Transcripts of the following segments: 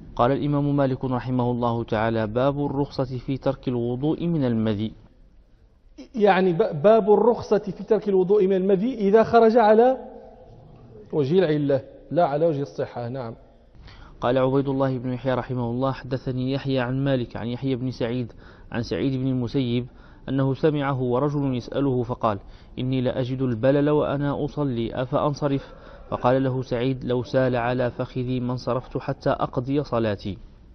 قال الإمام مالك رحمه الله تعالى: باب الرخصة في ترك الوضوء من المذي. يعني باب الرخصة في ترك الوضوء من المذي إذا خرج على وجه العلة لا على وجه الصحة. نعم. قال عبيد الله بن يحيى رحمه الله: حدثني يحيى عن مالك عن يحيى بن سعيد عن سعيد بن المسيب أنه سمعه ورجل يسأله فقال: إني لأجد البلل وأنا أصلي أفأنصرف؟ فقال له سعيد: لو سال على فخذي ما انصرفت حتى أقضي صلاتي.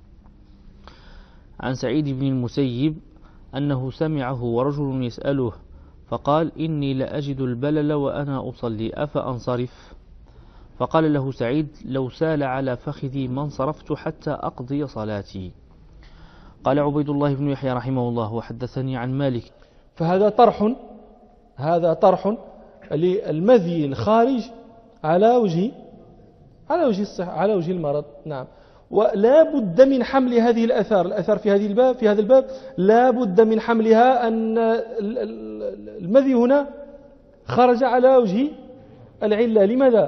عن سعيد بن المسيب أنه سمعه ورجل يسأله فقال: إني لأجد البلل وأنا أصلي أفأنصرف؟ فقال له سعيد: لو سال على فخذي ما انصرفت حتى أقضي صلاتي. قال عبيد الله بن يحيى رحمه الله: وحدثني عن مالك. فهذا طرح للمذي الخارج على وجه الصحة على وجه المرض. نعم. ولا بد من حمل هذه الآثار في هذا الباب لا بد من حملها أن المذي هنا خرج على وجه العلة. لماذا؟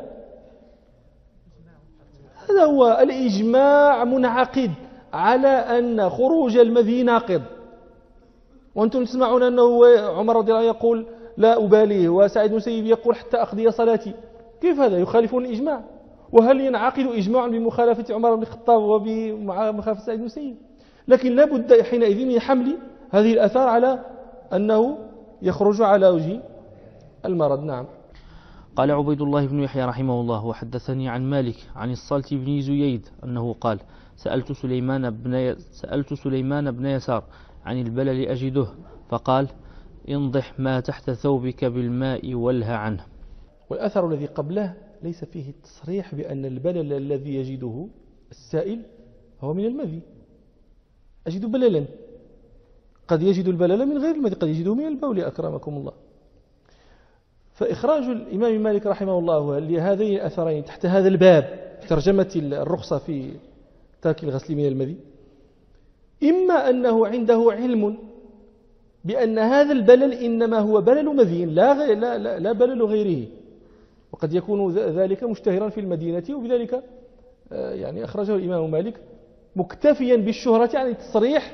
هذا هو الإجماع منعقد على أن خروج المذي ناقض. وأنتم تسمعون أنه عمر رضي الله عنه يقول: لا أباليه، وسعيد بن المسيب يقول: حتى أقضي صلاتي. كيف هذا؟ يخالفون الإجماع. وهل ينعقد إجماع بمخالفة عمر بن الخطاب وبمخالفة سعيد بن المسيب؟ لكن لا بد حينئذ من حمل هذه الآثار على أنه يخرج على وجه المرض. نعم. قال عبيد الله بن يحيى رحمه الله: وحدثني عن مالك عن الصلت بن زييد أنه قال: سألت سليمان بن يسار عن البلل أجده، فقال: انضح ما تحت ثوبك بالماء والهى عنه. والأثر الذي قبله ليس فيه التصريح بأن البلل الذي يجده السائل هو من المذي. أجد بللا، قد يجد البلل من غير المذي، قد يجده من البول أكرمكم الله. فإخراج الإمام مالك رحمه الله لهذين الأثرين تحت هذا الباب في ترجمة الرخصة في ترك الغسل من المذي، إما أنه عنده علم بأن هذا البلل إنما هو بلل مذي لا بلل غيره، وقد يكون ذلك مشتهرا في المدينة، وبذلك يعني أخرجه الإمام مالك مكتفيا بالشهرة عن التصريح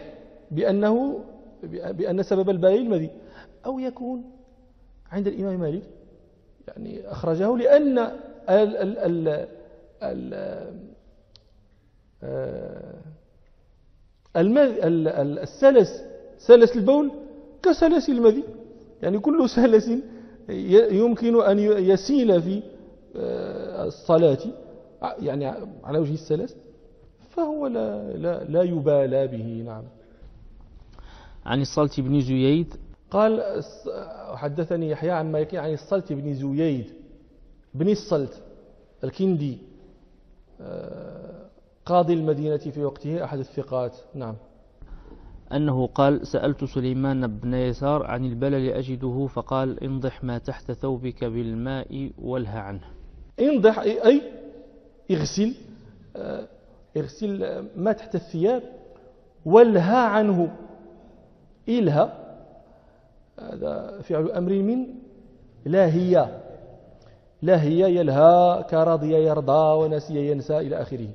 بأن سبب البلل المذي. أو يكون عند الإمام مالك يعني أخرجه لأن سلس البول كسلس المذي، يعني كل سلس يمكن أن يسيل في الصلاة يعني على وجه السلس فهو لا يبالى به. نعم. عن الصلت بن زييد قال: حدثني يحيى عن مالك عن الصلت بن زييد بن الصلت الكندي قاضي المدينة في وقته أحد الثقات. نعم. أنه قال: سألت سليمان بن يسار عن البلل أجده، فقال: انضح ما تحت ثوبك بالماء والهى عنه. انضح أي اغسل ما تحت الثياب، والهى عنه. إلهى هذا فعل أمر من لاهية يلهى كراضي يرضى ونسي ينسى إلى آخره.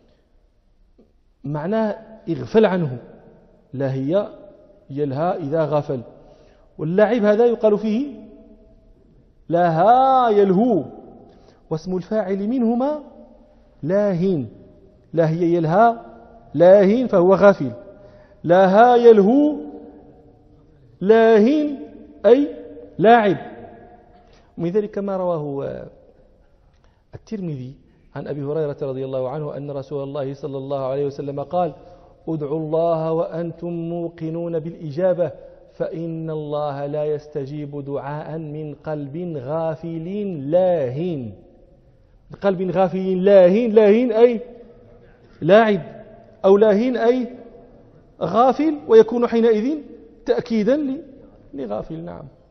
معناه اغفل عنه. لاهية يلهى إذا غفل. واللعب هذا يقال فيه لها يلهو، واسم الفاعل منهما لاهين. لاهية يلهى لاهين فهو غافل. لها يلهو لاهين أي لاعب. ومن ذلك ما رواه الترمذي عن أبي هريرة رضي الله عنه أن رسول الله صلى الله عليه وسلم قال: ادعوا الله وأنتم موقنون بالإجابة، فإن الله لا يستجيب دعاء من قلب غافل لاهين. قلب غافل لاهين أي لاعب، أو لاهين أي غافل، ويكون حينئذ تأكيدا لغافل. نعم.